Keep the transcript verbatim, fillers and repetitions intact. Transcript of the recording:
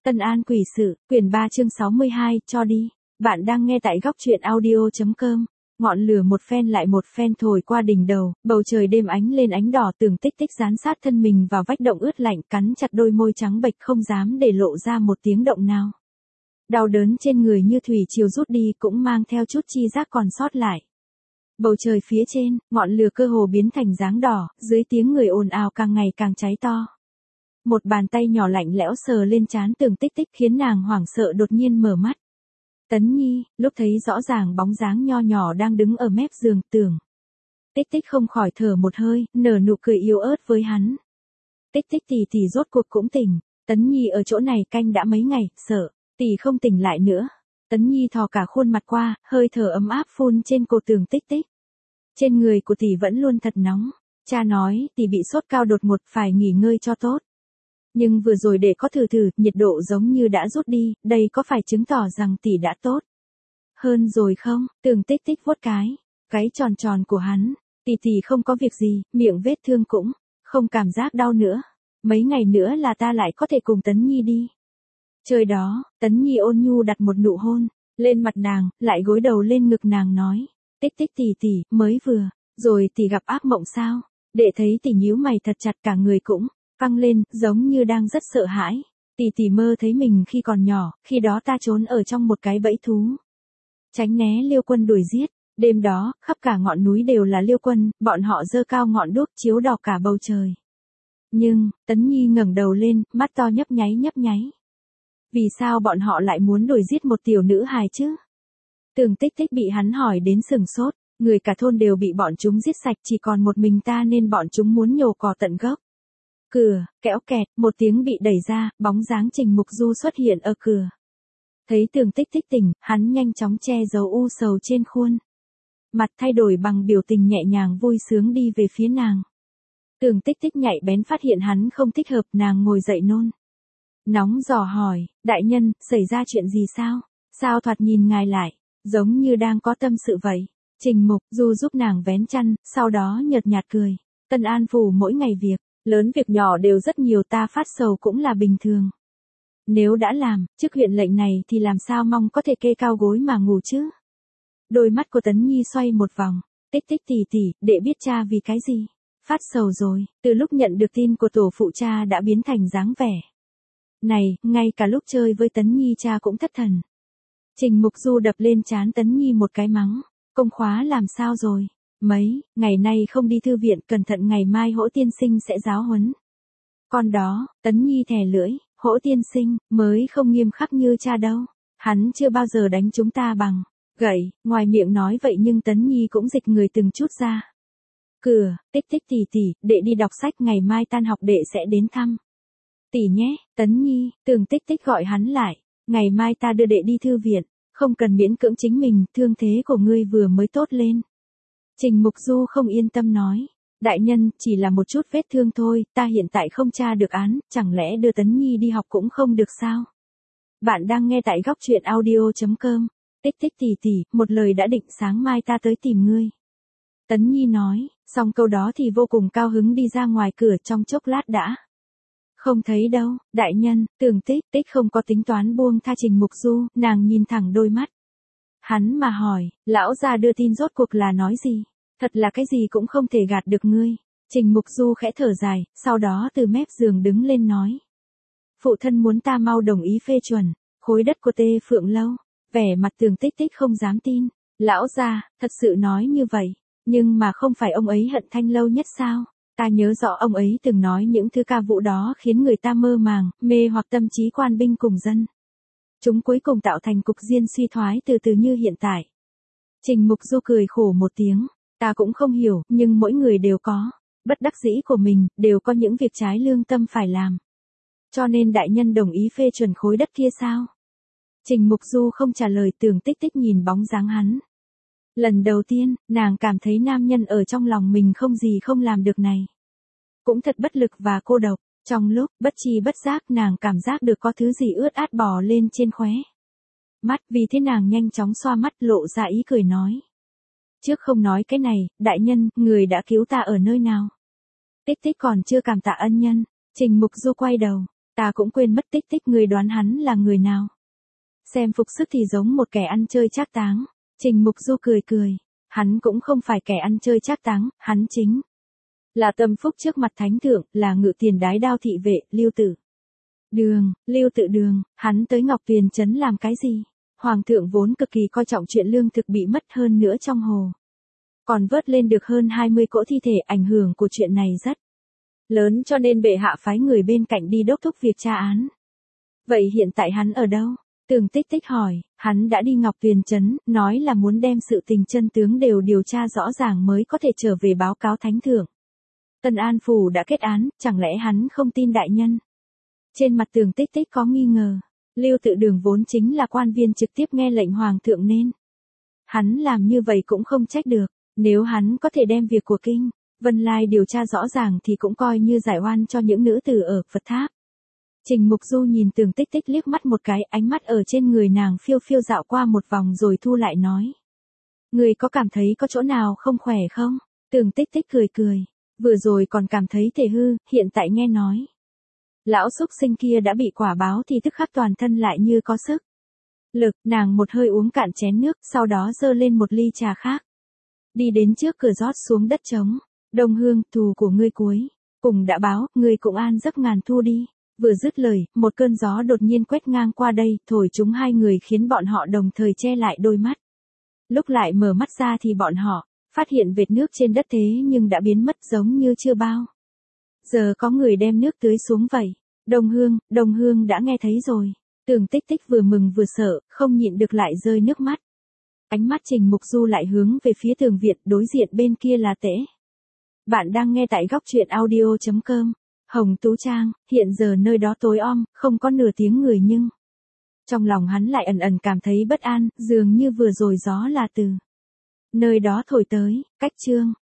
Tân An quỷ sự, quyển ba chương sáu mươi hai, cho đi. Bạn đang nghe tại góc truyện audio.com. Ngọn lửa một phen lại một phen thổi qua đỉnh đầu, bầu trời đêm ánh lên ánh đỏ, Tường Tích Tích dán sát thân mình vào vách động ướt lạnh, cắn chặt đôi môi trắng bệch không dám để lộ ra một tiếng động nào. Đau đớn trên người như thủy triều rút đi, cũng mang theo chút chi giác còn sót lại. Bầu trời phía trên, ngọn lửa cơ hồ biến thành dáng đỏ, dưới tiếng người ồn ào càng ngày càng cháy to. Một bàn tay nhỏ lạnh lẽo sờ lên trán Tường Tích Tích khiến nàng hoảng sợ đột nhiên mở mắt. Tấn Nhi, lúc thấy rõ ràng bóng dáng nho nhỏ đang đứng ở mép giường, Tường Tích Tích không khỏi thở một hơi, nở nụ cười yếu ớt với hắn. Tích Tích tỷ tỷ rốt cuộc cũng tỉnh, Tấn Nhi ở chỗ này canh đã mấy ngày, sợ tỷ không tỉnh lại nữa. Tấn Nhi thò cả khuôn mặt qua, hơi thở ấm áp phun trên cổ Tường Tích Tích. Trên người của tỷ vẫn luôn thật nóng, cha nói tỷ bị sốt cao đột ngột phải nghỉ ngơi cho tốt. Nhưng vừa rồi để có thử thử, nhiệt độ giống như đã rút đi, đây có phải chứng tỏ rằng tỷ đã tốt hơn rồi không? Tường Tích Tích vuốt cái, cái tròn tròn của hắn, tỷ tỷ không có việc gì, miệng vết thương cũng không cảm giác đau nữa. Mấy ngày nữa là ta lại có thể cùng Tấn Nhi đi. Trời đó, Tấn Nhi ôn nhu đặt một nụ hôn lên mặt nàng, lại gối đầu lên ngực nàng nói, Tích Tích tỷ tỷ, mới vừa rồi tỷ gặp ác mộng sao? Đệ thấy tỷ nhíu mày thật chặt, cả người cũng căng lên, giống như đang rất sợ hãi. Tỷ tỷ mơ thấy mình khi còn nhỏ, khi đó ta trốn ở trong một cái bẫy thú, tránh né Liêu Quân đuổi giết. Đêm đó, khắp cả ngọn núi đều là Liêu Quân, bọn họ giơ cao ngọn đuốc chiếu đỏ cả bầu trời. Nhưng, Tấn Nhi ngẩng đầu lên, mắt to nhấp nháy nhấp nháy. Vì sao bọn họ lại muốn đuổi giết một tiểu nữ hài chứ? Tường Tích Tích bị hắn hỏi đến sừng sốt, người cả thôn đều bị bọn chúng giết sạch, chỉ còn một mình ta nên bọn chúng muốn nhổ cỏ tận gốc. Cửa, kẽo kẹt, một tiếng bị đẩy ra, bóng dáng Trình Mục Du xuất hiện ở cửa. Thấy Tường Tích Tích tỉnh, hắn nhanh chóng che giấu u sầu trên khuôn mặt, thay đổi bằng biểu tình nhẹ nhàng vui sướng đi về phía nàng. Tường Tích Tích nhạy bén phát hiện hắn không thích hợp, nàng ngồi dậy nôn nóng dò hỏi, đại nhân, xảy ra chuyện gì sao? Sao thoạt nhìn ngài lại giống như đang có tâm sự vậy? Trình Mục Du giúp nàng vén chăn, sau đó nhợt nhạt cười. Tân An phủ mỗi ngày việc lớn việc nhỏ đều rất nhiều, ta phát sầu cũng là bình thường. Nếu đã làm chức huyện lệnh này thì làm sao mong có thể kê cao gối mà ngủ chứ? Đôi mắt của Tấn Nhi xoay một vòng. Tích Tích tỷ tỷ, đệ biết cha vì cái gì phát sầu rồi. Từ lúc nhận được tin của tổ phụ, cha đã biến thành dáng vẻ này, ngay cả lúc chơi với Tấn Nhi cha cũng thất thần. Trình Mục Du đập lên trán Tấn Nhi một cái mắng, công khóa làm sao rồi? Mấy ngày nay không đi thư viện, cẩn thận ngày mai Hỗ tiên sinh sẽ giáo huấn con đó. Tấn Nhi thè lưỡi, Hỗ tiên sinh mới không nghiêm khắc như cha đâu, hắn chưa bao giờ đánh chúng ta bằng gậy. Ngoài miệng nói vậy nhưng Tấn Nhi cũng dịch người từng chút ra. Cửa, Tích Tích tỷ tỷ, đệ đi đọc sách, ngày mai tan học đệ sẽ đến thăm tỷ nhé. Tấn Nhi, Tường Tích Tích gọi hắn lại, ngày mai ta đưa đệ đi thư viện, không cần miễn cưỡng chính mình, thương thế của ngươi vừa mới tốt lên. Trình Mục Du không yên tâm nói, đại nhân, chỉ là một chút vết thương thôi, ta hiện tại không tra được án, chẳng lẽ đưa Tấn Nhi đi học cũng không được sao? Bạn đang nghe tại góc truyện audio.com. Tích Tích tỷ tỷ, một lời đã định, sáng mai ta tới tìm ngươi. Tấn Nhi nói, xong câu đó thì vô cùng cao hứng đi ra ngoài cửa, trong chốc lát đã không thấy đâu. Đại nhân, Tường Tích Tích không có tính toán buông tha Trình Mục Du, nàng nhìn thẳng đôi mắt hắn mà hỏi, lão gia đưa tin rốt cuộc là nói gì? Thật là cái gì cũng không thể gạt được ngươi. Trình Mục Du khẽ thở dài, sau đó từ mép giường đứng lên nói, phụ thân muốn ta mau đồng ý phê chuẩn khối đất của Tê Phượng Lâu. Vẻ mặt Tường Tích Tích không dám tin, lão gia thật sự nói như vậy? Nhưng mà không phải ông ấy hận Thanh Lâu Nhất sao? Ta nhớ rõ ông ấy từng nói những thứ ca vũ đó khiến người ta mơ màng, mê hoặc tâm trí quan binh cùng dân chúng, cuối cùng tạo thành cục diên suy thoái từ từ như hiện tại. Trình Mục Du cười khổ một tiếng, ta cũng không hiểu, nhưng mỗi người đều có bất đắc dĩ của mình, đều có những việc trái lương tâm phải làm. Cho nên đại nhân đồng ý phê chuẩn khối đất kia sao? Trình Mục Du không trả lời. Tường Tích Tích nhìn bóng dáng hắn. Lần đầu tiên, nàng cảm thấy nam nhân ở trong lòng mình không gì không làm được này. Cũng thật bất lực và cô độc. Trong lúc bất tri bất giác, nàng cảm giác được có thứ gì ướt át bò lên trên khóe mắt, vì thế nàng nhanh chóng xoa mắt, lộ ra ý cười nói, trước không nói cái này, đại nhân, người đã cứu ta ở nơi nào? Tích Tích còn chưa cảm tạ ân nhân. Trình Mục Du quay đầu, Ta cũng quên mất Tích Tích, ngươi đoán hắn là người nào? Xem phục sức thì giống một kẻ ăn chơi trác táng. Trình Mục Du cười cười. Hắn cũng không phải kẻ ăn chơi trác táng, hắn chính là tâm phúc trước mặt thánh thượng, là ngự tiền đái đao thị vệ, Lưu Tự Đường, Lưu Tự Đường, hắn tới Ngọc Tuyền Trấn làm cái gì? Hoàng thượng vốn cực kỳ coi trọng chuyện lương thực bị mất, hơn nữa trong hồ còn vớt lên được hơn hai mươi cỗ thi thể, ảnh hưởng của chuyện này rất lớn, cho nên bệ hạ phái người bên cạnh đi đốc thúc việc tra án. Vậy hiện tại hắn ở đâu? Tường Tích Tích hỏi. Hắn đã đi Ngọc Tuyền Trấn, nói là muốn đem sự tình chân tướng đều điều tra rõ ràng mới có thể trở về báo cáo thánh thượng. Tân An Phủ đã kết án, chẳng lẽ hắn không tin đại nhân? Trên mặt Tường Tích Tích có nghi ngờ. Lưu Tự Đường vốn chính là quan viên trực tiếp nghe lệnh hoàng thượng nên hắn làm như vậy cũng không trách được. Nếu hắn có thể đem việc của Kinh Vân Lai điều tra rõ ràng thì cũng coi như giải oan cho những nữ tử ở Phật Tháp. Trình Mục Du nhìn Tường Tích Tích liếc mắt một cái, ánh mắt ở trên người nàng phiêu phiêu dạo qua một vòng rồi thu lại nói. Người có cảm thấy có chỗ nào không khỏe không? Tường Tích Tích cười cười. Vừa rồi còn cảm thấy thể hư, hiện tại nghe nói lão xúc sinh kia đã bị quả báo thì tức khắc toàn thân lại như có sức lực. Nàng một hơi uống cạn chén nước, sau đó dơ lên một ly trà khác. Đi đến trước cửa rót xuống đất trống. Đông Hương, thù của ngươi cuối cùng đã báo, ngươi cũng an giấc ngàn thu đi. Vừa dứt lời, một cơn gió đột nhiên quét ngang qua đây, thổi chúng hai người khiến bọn họ đồng thời che lại đôi mắt. Lúc lại mở mắt ra thì bọn họ phát hiện vệt nước trên đất thế nhưng đã biến mất giống như chưa bao giờ có người đem nước tưới xuống vậy. Đông Hương, Đông Hương đã nghe thấy rồi. Tường Tích Tích vừa mừng vừa sợ, không nhịn được lại rơi nước mắt. Ánh mắt Trình Mục Du lại hướng về phía tường viện, đối diện bên kia là Tễ. Bạn đang nghe tại góc truyện audio chấm com. Hồng Tú Trang, hiện giờ nơi đó tối om, không có nửa tiếng người nhưng trong lòng hắn lại ẩn ẩn cảm thấy bất an, dường như vừa rồi gió là từ nơi đó thổi tới. Cách chương